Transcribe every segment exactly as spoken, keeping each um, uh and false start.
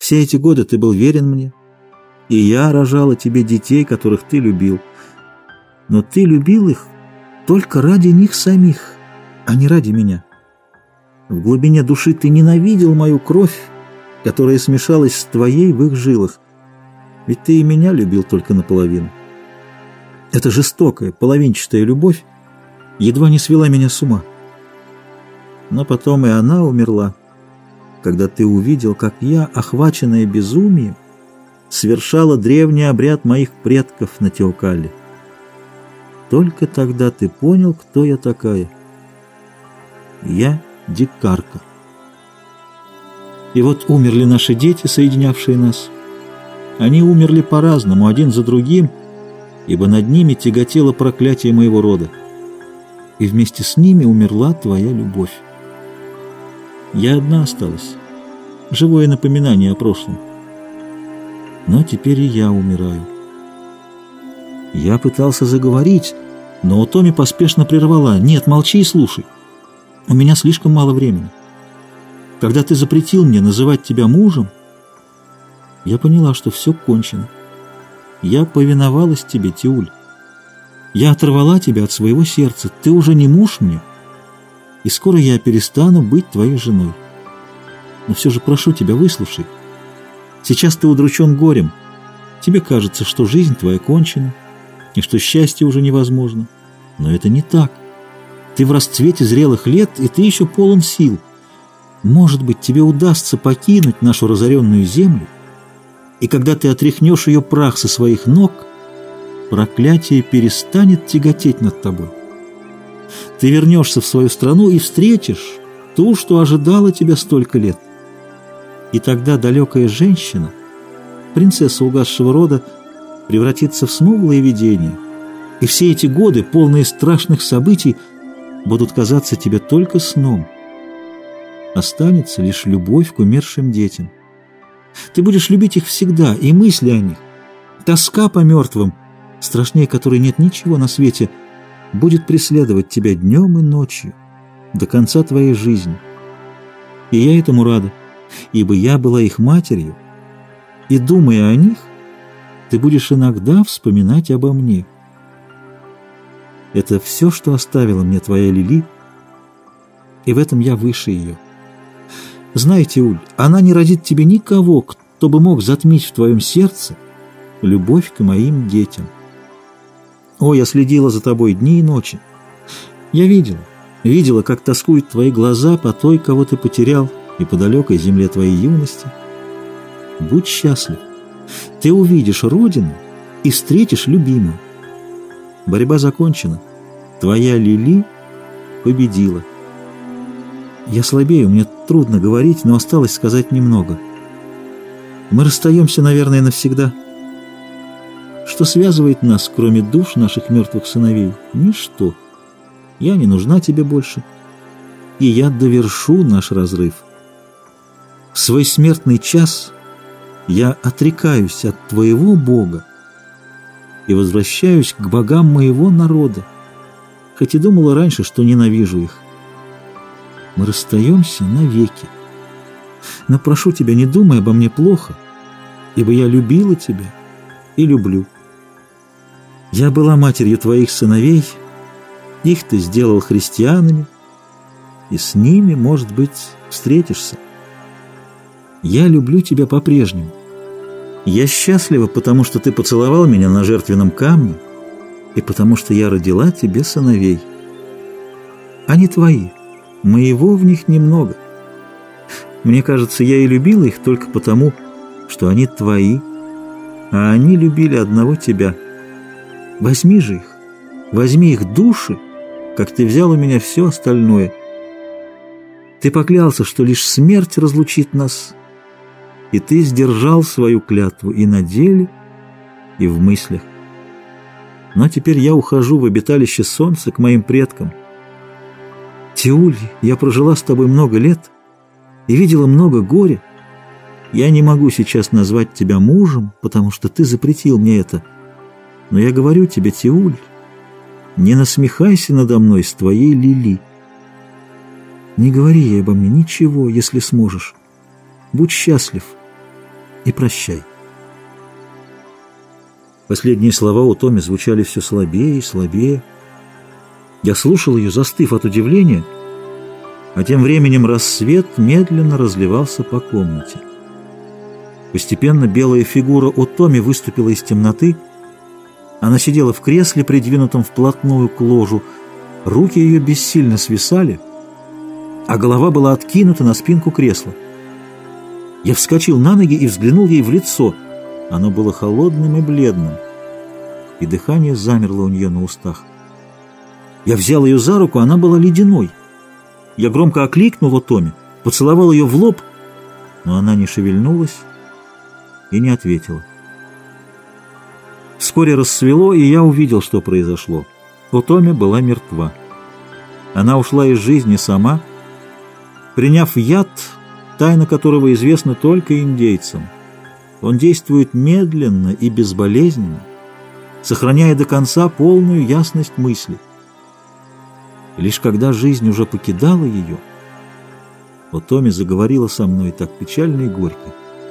Все эти годы ты был верен мне, и я рожала тебе детей, которых ты любил. Но ты любил их только ради них самих, а не ради меня. В глубине души ты ненавидел мою кровь, которая смешалась с твоей в их жилах. Ведь ты и меня любил только наполовину. Эта жестокая, половинчатая любовь едва не свела меня с ума. Но потом и она умерла, когда ты увидел, как я, охваченная безумием, совершала древний обряд моих предков на Теокалле. Только тогда ты понял, кто я такая. Я дикарка. И вот умерли наши дети, соединявшие нас. Они умерли по-разному, один за другим, ибо над ними тяготело проклятие моего рода. И вместе с ними умерла твоя любовь. Я одна осталась, живое напоминание о прошлом. Но теперь и я умираю. Я пытался заговорить, но Отоми поспешно прервала. Нет, молчи и слушай. У меня слишком мало времени. Когда ты запретил мне называть тебя мужем, я поняла, что все кончено. Я повиновалась тебе, Тиуль. Я оторвала тебя от своего сердца. Ты уже не муж мне, и скоро я перестану быть твоей женой. Но все же прошу тебя, выслушай. Сейчас ты удручен горем. Тебе кажется, что жизнь твоя кончена, и что счастье уже невозможно. Но это не так. Ты в расцвете зрелых лет, и ты еще полон сил. Может быть, тебе удастся покинуть нашу разоренную землю, и когда ты отряхнешь ее прах со своих ног, проклятие перестанет тяготеть над тобой. Ты вернешься в свою страну и встретишь ту, что ожидала тебя столько лет. И тогда далекая женщина, принцесса угасшего рода, превратится в смуглое видение, и все эти годы, полные страшных событий, будут казаться тебе только сном. Останется лишь любовь к умершим детям. Ты будешь любить их всегда, и мысли о них, тоска по мертвым, страшнее которой нет ничего на свете, будет преследовать тебя днем и ночью до конца твоей жизни. И я этому рада, ибо я была их матерью, и, думая о них, ты будешь иногда вспоминать обо мне. Это все, что оставила мне твоя Лили, и в этом я выше ее. Знай, Тиуль, она не родит тебе никого, кто бы мог затмить в твоем сердце любовь к моим детям. О, я следила за тобой дни и ночи. Я видела, видела, как тоскуют твои глаза по той, кого ты потерял, и по далекой земле твоей юности. Будь счастлив. Ты увидишь родину и встретишь любимую. Борьба закончена. Твоя Лили победила. Я слабею, мне трудно говорить, но осталось сказать немного. Мы расстаемся, наверное, навсегда. Что связывает нас, кроме душ наших мертвых сыновей? Ничто. Я не нужна тебе больше, и я довершу наш разрыв. В свой смертный час я отрекаюсь от твоего Бога и возвращаюсь к богам моего народа, хоть и думала раньше, что ненавижу их. Мы расстаемся навеки. Но прошу тебя, не думай обо мне плохо, ибо я любила тебя и люблю. Я была матерью твоих сыновей, их ты сделал христианами, и с ними, может быть, встретишься. Я люблю тебя по-прежнему. Я счастлива, потому что ты поцеловал меня на жертвенном камне, и потому что я родила тебе сыновей. Они твои, моего в них немного. Мне кажется, я и любила их только потому, что они твои, а они любили одного тебя. Возьми же их, возьми их души, как ты взял у меня все остальное. Ты поклялся, что лишь смерть разлучит нас, и ты сдержал свою клятву и на деле, и в мыслях. Но теперь я ухожу в обиталище солнца к моим предкам. Тиуль, я прожила с тобой много лет и видела много горя. Я не могу сейчас назвать тебя мужем, потому что ты запретил мне это. Но я говорю тебе, Тиуль, не насмехайся надо мной с твоей Лили. Не говори ей обо мне ничего, если сможешь. Будь счастлив. и прощай». Последние слова у Томи звучали все слабее и слабее. Я слушал ее, застыв от удивления, а тем временем рассвет медленно разливался по комнате. Постепенно белая фигура Отоми выступила из темноты. Она сидела в кресле, придвинутом вплотную к ложу. Руки ее бессильно свисали, а голова была откинута на спинку кресла. Я вскочил на ноги и взглянул ей в лицо. Оно было холодным и бледным, и дыхание замерло у нее на устах. Я взял ее за руку, она была ледяной. Я громко окликнул Отоми, поцеловал ее в лоб, но она не шевельнулась и не ответила. Вскоре рассвело, и я увидел, что произошло. Отоми была мертва. Она ушла из жизни сама, приняв яд, тайна которого известна только индейцам. Он действует медленно и безболезненно, сохраняя до конца полную ясность мысли. Лишь когда жизнь уже покидала ее, Отоми заговорила со мной так печально и горько.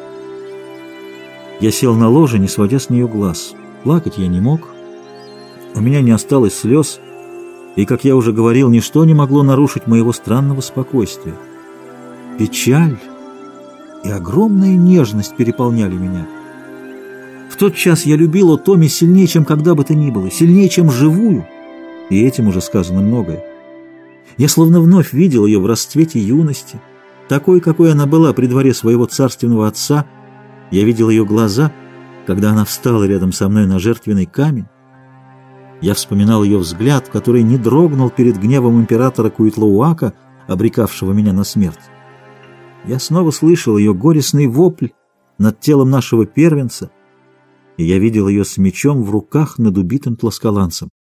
Я сел на ложе, не сводя с нее глаз. Плакать я не мог, у меня не осталось слез, и, как я уже говорил, ничто не могло нарушить моего странного спокойствия. Печаль и огромная нежность переполняли меня. В тот час я любил Отоми сильнее, чем когда бы то ни было, сильнее, чем живую, и этим уже сказано многое. Я словно вновь видел ее в расцвете юности, такой, какой она была при дворе своего царственного отца. Я видел ее глаза, когда она встала рядом со мной на жертвенный камень. Я вспоминал ее взгляд, который не дрогнул перед гневом императора Куитлауака, обрекавшего меня на смерть. Я снова слышал ее горестный вопль над телом нашего первенца, и я видел ее с мечом в руках над убитым тласкаланцем.